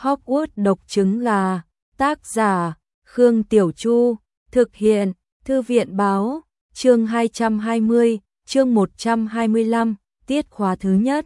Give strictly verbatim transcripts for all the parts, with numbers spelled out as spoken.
Hogwarts độc trứng gà, tác giả, Khương Tiểu Chu, thực hiện, Thư viện báo, chương hai trăm hai mươi, chương một trăm hai mươi lăm, tiết khóa thứ nhất.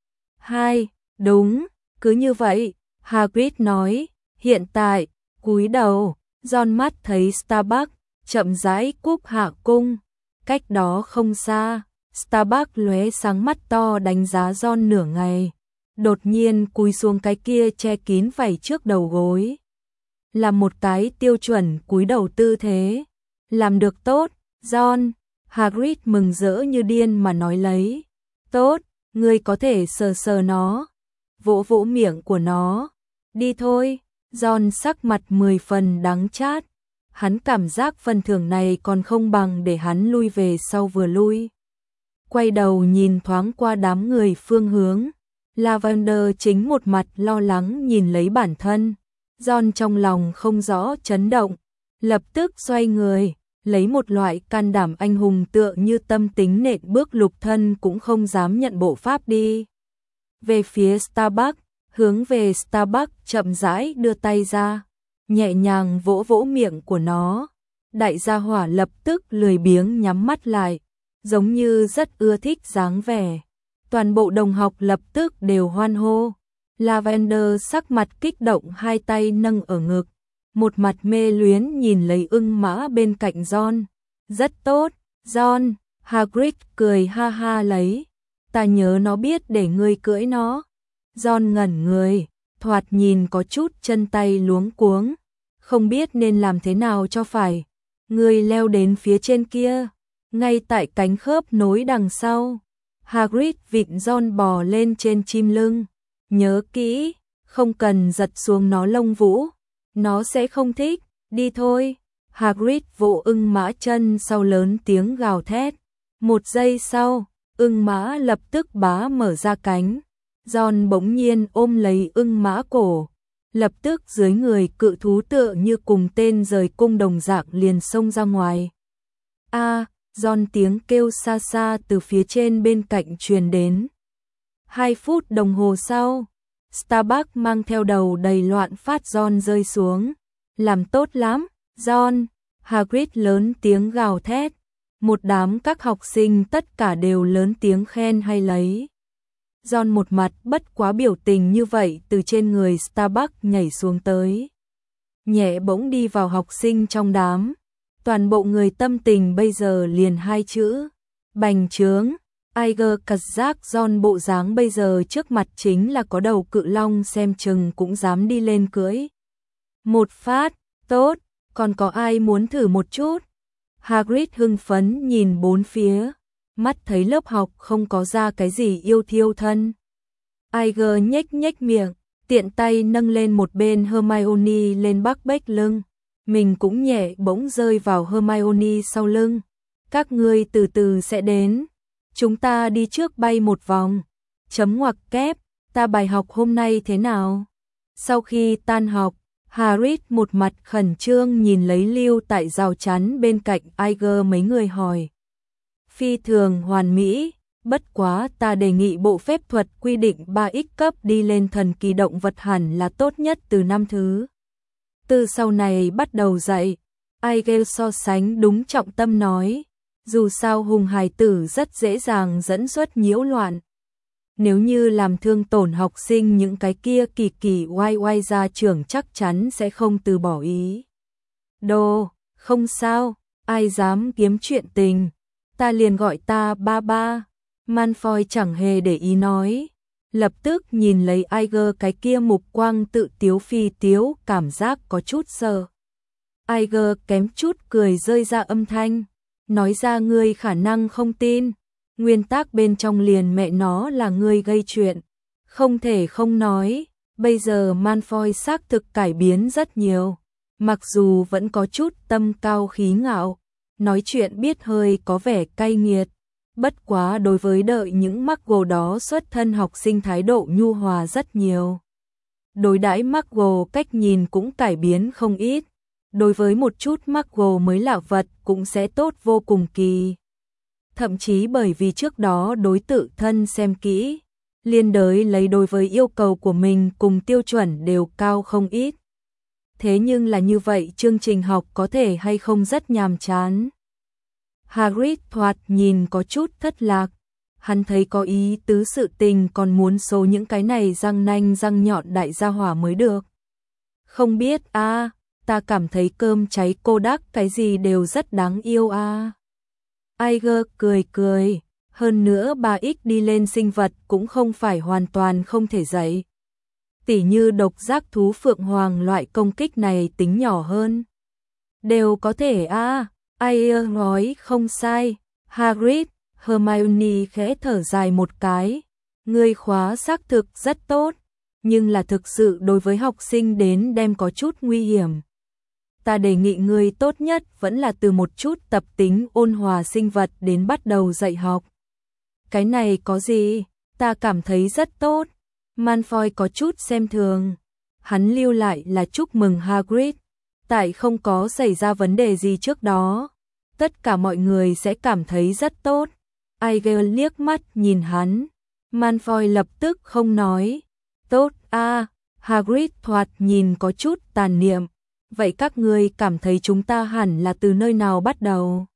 hai. Đúng, cứ như vậy, Hagrid nói, hiện tại, cúi đầu, Ron mắt thấy Starbucks, chậm rãi cúp hạ cung, cách đó không xa, Starbucks lóe sáng mắt to đánh giá Ron nửa ngày, đột nhiên cúi xuống cái kia che kín vảy trước đầu gối. Là một cái tiêu chuẩn cúi đầu tư thế, làm được tốt, Ron. Hagrid mừng rỡ như điên mà nói lấy, tốt, ngươi có thể sờ sờ nó, vỗ vỗ miệng của nó, đi thôi. Ron sắc mặt mười phần đắng chát, hắn cảm giác phần thưởng này còn không bằng để hắn lui về sau vừa lui. Quay đầu nhìn thoáng qua đám người phương hướng, Lavender chính một mặt lo lắng nhìn lấy bản thân. Ron trong lòng không rõ chấn động, lập tức xoay người, lấy một loại can đảm anh hùng tựa như tâm tính nện bước lục thân cũng không dám nhận bộ pháp đi. Về phía Starbucks, hướng về Starbucks chậm rãi đưa tay ra, nhẹ nhàng vỗ vỗ miệng của nó. Đại gia hỏa lập tức lười biếng nhắm mắt lại, giống như rất ưa thích dáng vẻ. Toàn bộ đồng học lập tức đều hoan hô. Lavender sắc mặt kích động hai tay nâng ở ngực, một mặt mê luyến nhìn lấy ưng mã bên cạnh Ron. Rất tốt, Ron. Hagrid cười ha ha lấy, ta nhớ nó biết để ngươi cưỡi nó. Ron ngẩn người, thoạt nhìn có chút chân tay luống cuống, không biết nên làm thế nào cho phải. Ngươi leo đến phía trên kia, ngay tại cánh khớp nối đằng sau. Hagrid vịn Ron bò lên trên chim lưng, nhớ kỹ, không cần giật xuống nó lông vũ, nó sẽ không thích, đi thôi. Hagrid vỗ ưng mã chân sau lớn tiếng gào thét. Một giây sau, ưng mã lập tức bá mở ra cánh. Ron bỗng nhiên ôm lấy ưng mã cổ, lập tức dưới người cự thú tựa như cùng tên rời cung đồng dạng liền xông ra ngoài. A, à, Ron tiếng kêu xa xa từ phía trên bên cạnh truyền đến. Hai phút đồng hồ sau, Starbucks mang theo đầu đầy loạn phát Ron rơi xuống. Làm tốt lắm, Ron. Hagrid lớn tiếng gào thét. Một đám các học sinh tất cả đều lớn tiếng khen hay lấy. Ron một mặt bất quá biểu tình như vậy từ trên người Starbucks nhảy xuống tới. Nhẹ bỗng đi vào học sinh trong đám. Toàn bộ người tâm tình bây giờ liền hai chữ. Bành trướng. Iger cật giác Ron bộ dáng bây giờ trước mặt chính là có đầu cự long xem chừng cũng dám đi lên cưỡi. Một phát, tốt, còn có ai muốn thử một chút? Hagrid hưng phấn nhìn bốn phía, mắt thấy lớp học không có ra cái gì yêu thiêu thân. Iger nhếch nhếch miệng, tiện tay nâng lên một bên Hermione lên bắc bếch lưng, mình cũng nhẹ bỗng rơi vào Hermione sau lưng. Các ngươi từ từ sẽ đến, chúng ta đi trước bay một vòng. Chấm ngoặc kép, ta bài học hôm nay thế nào? Sau khi tan học, Harry một mặt khẩn trương nhìn lấy lưu tại rào chắn bên cạnh Iger mấy người hỏi. Phi thường hoàn mỹ, bất quá ta đề nghị bộ phép thuật quy định ba x cấp đi lên thần kỳ động vật hẳn là tốt nhất từ năm thứ. Từ sau này bắt đầu dạy, Iger so sánh đúng trọng tâm nói, dù sao hùng hài tử rất dễ dàng dẫn xuất nhiễu loạn. Nếu như làm thương tổn học sinh những cái kia kỳ kỳ oai oai ra trưởng chắc chắn sẽ không từ bỏ ý. Đồ, không sao, ai dám kiếm chuyện tình, ta liền gọi ta ba ba. Malfoy chẳng hề để ý nói, lập tức nhìn lấy Iger cái kia mục quang tự tiếu phi tiếu cảm giác có chút sợ. Iger kém chút cười rơi ra âm thanh, nói ra ngươi khả năng không tin. Nguyên tắc bên trong liền mẹ nó là ngươi gây chuyện. Không thể không nói, bây giờ Malfoy xác thực cải biến rất nhiều. Mặc dù vẫn có chút tâm cao khí ngạo, nói chuyện biết hơi có vẻ cay nghiệt. Bất quá đối với đợi những Muggle đó xuất thân học sinh thái độ nhu hòa rất nhiều. Đối đãi Muggle cách nhìn cũng cải biến không ít. Đối với một chút Muggle mới lạ vật cũng sẽ tốt vô cùng kỳ. Thậm chí bởi vì trước đó đối tự thân xem kỹ, liên đới lấy đối với yêu cầu của mình cùng tiêu chuẩn đều cao không ít. Thế nhưng là như vậy chương trình học có thể hay không rất nhàm chán. Hagrid thoạt nhìn có chút thất lạc. Hắn thấy có ý tứ sự tình còn muốn số những cái này răng nanh răng nhọn đại gia hỏa mới được. Không biết a, à, ta cảm thấy cơm cháy cô đắc cái gì đều rất đáng yêu a. À. Iger cười cười, hơn nữa ba x đi lên sinh vật cũng không phải hoàn toàn không thể dạy. Tỉ như độc giác thú phượng hoàng loại công kích này tính nhỏ hơn. Đều có thể a, à. Iger nói không sai. Hagrid, Hermione khẽ thở dài một cái. Ngươi khóa xác thực rất tốt, nhưng là thực sự đối với học sinh đến đem có chút nguy hiểm. Ta đề nghị ngươi tốt nhất vẫn là từ một chút tập tính ôn hòa sinh vật đến bắt đầu dạy học. Cái này có gì, ta cảm thấy rất tốt. Malfoy có chút xem thường. Hắn lưu lại là chúc mừng Hagrid. Tại không có xảy ra vấn đề gì trước đó, tất cả mọi người sẽ cảm thấy rất tốt. Iger liếc mắt nhìn hắn. Malfoy lập tức không nói. Tốt a, à, Hagrid thoạt nhìn có chút tàn niệm. Vậy các ngươi cảm thấy chúng ta hẳn là từ nơi nào bắt đầu?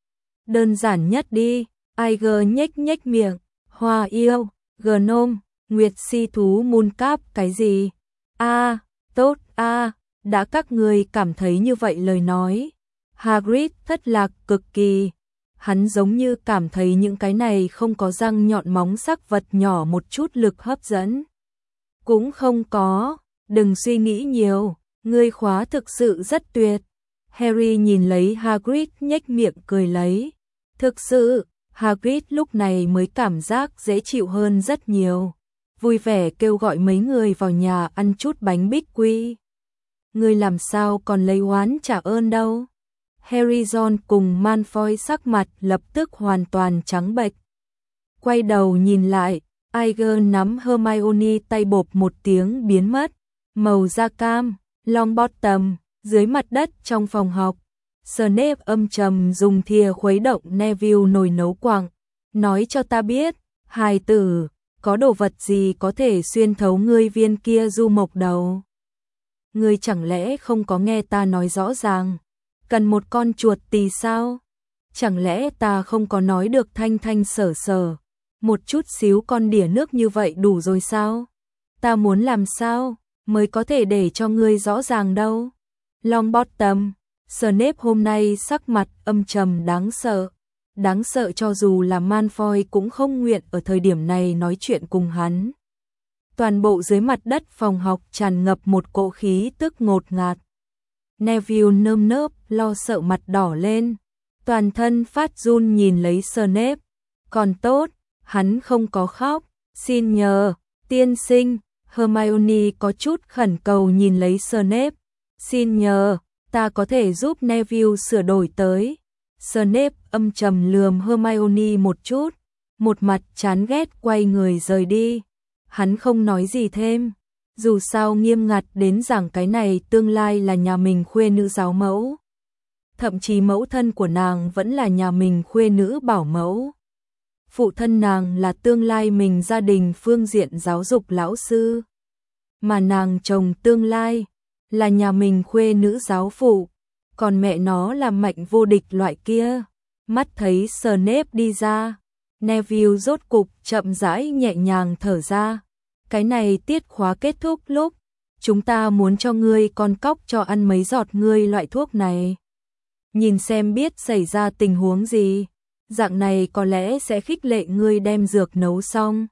Đơn giản nhất đi. Iger nhếch nhếch miệng. Hoa yêu, Gnome, Nguyệt si thú Mooncap cái gì? A, à, tốt a, à, đã các ngươi cảm thấy như vậy lời nói. Hagrid thất lạc cực kỳ. Hắn giống như cảm thấy những cái này không có răng nhọn móng sắc vật nhỏ một chút lực hấp dẫn. Cũng không có, đừng suy nghĩ nhiều, ngươi khóa thực sự rất tuyệt. Harry nhìn lấy Hagrid nhếch miệng cười lấy. Thực sự, Hagrid lúc này mới cảm giác dễ chịu hơn rất nhiều. Vui vẻ kêu gọi mấy người vào nhà ăn chút bánh bích quy. Ngươi làm sao còn lấy oán trả ơn đâu. Harry, Ron cùng Malfoy sắc mặt lập tức hoàn toàn trắng bệch. Quay đầu nhìn lại, Iger nắm Hermione tay bộp một tiếng biến mất. Màu da cam, Longbottom, dưới mặt đất trong phòng học. Snape âm trầm dùng thìa khuấy động Neville nồi nấu quặng. Nói cho ta biết, hài tử, có đồ vật gì có thể xuyên thấu ngươi viên kia du mộc đầu? Ngươi chẳng lẽ không có nghe ta nói rõ ràng? Cần một con chuột tì sao? Chẳng lẽ ta không có nói được thanh thanh sở sở? Một chút xíu con đỉa nước như vậy đủ rồi sao? Ta muốn làm sao mới có thể để cho ngươi rõ ràng đâu? Longbottom, Snape hôm nay sắc mặt âm trầm đáng sợ. Đáng sợ cho dù là Malfoy cũng không nguyện ở thời điểm này nói chuyện cùng hắn. Toàn bộ dưới mặt đất phòng học tràn ngập một cỗ khí tức ngột ngạt. Neville nơm nớp lo sợ mặt đỏ lên, toàn thân phát run nhìn lấy Snape. Còn tốt, hắn không có khóc. Xin nhờ, tiên sinh. Hermione có chút khẩn cầu nhìn lấy Snape. Xin nhờ, ta có thể giúp Neville sửa đổi tới. Snape âm trầm lườm Hermione một chút, một mặt chán ghét quay người rời đi. Hắn không nói gì thêm. Dù sao nghiêm ngặt đến rằng cái này tương lai là nhà mình khuê nữ giáo mẫu. Thậm chí mẫu thân của nàng vẫn là nhà mình khuê nữ bảo mẫu. Phụ thân nàng là tương lai mình gia đình phương diện giáo dục lão sư. Mà nàng chồng tương lai là nhà mình khuê nữ giáo phụ. Còn mẹ nó là mạnh vô địch loại kia. Mắt thấy Snape đi ra, Neville rốt cục chậm rãi nhẹ nhàng thở ra. Cái này tiết khóa kết thúc lúc, chúng ta muốn cho ngươi con cóc cho ăn mấy giọt ngươi loại thuốc này. Nhìn xem biết xảy ra tình huống gì, dạng này có lẽ sẽ khích lệ ngươi đem dược nấu xong.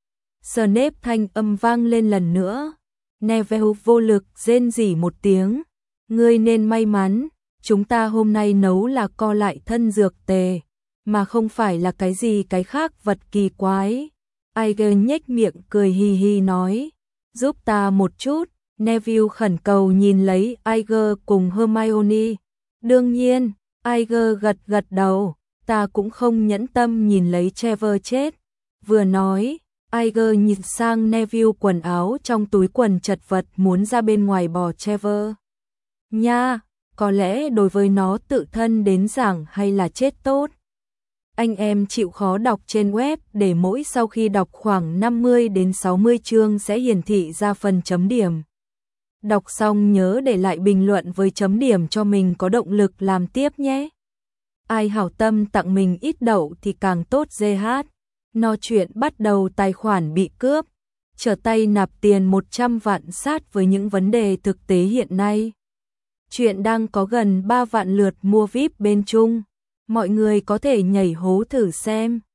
Snape thanh âm vang lên lần nữa. Neville vô lực rên rỉ một tiếng. Ngươi nên may mắn, chúng ta hôm nay nấu là co lại thân dược tề, mà không phải là cái gì cái khác vật kỳ quái. Iger nhếch miệng cười hì hì nói, giúp ta một chút. Neville khẩn cầu nhìn lấy Iger cùng Hermione. Đương nhiên, Iger gật gật đầu, ta cũng không nhẫn tâm nhìn lấy Trevor chết. Vừa nói, Iger nhìn sang Neville quần áo trong túi quần chật vật muốn ra bên ngoài bỏ Trevor. Nha, có lẽ đối với nó tự thân đến giảng hay là chết tốt. Anh em chịu khó đọc trên web để mỗi sau khi đọc khoảng năm mươi đến sáu mươi chương sẽ hiển thị ra phần chấm điểm. Đọc xong nhớ để lại bình luận với chấm điểm cho mình có động lực làm tiếp nhé. Ai hảo tâm tặng mình ít đậu thì càng tốt giê hát. No chuyện bắt đầu tài khoản bị cướp. Trở tay nạp tiền một trăm vạn sát với những vấn đề thực tế hiện nay. Chuyện đang có gần ba vạn lượt mua vi ai pi bên Trung. Mọi người có thể nhảy hố thử xem.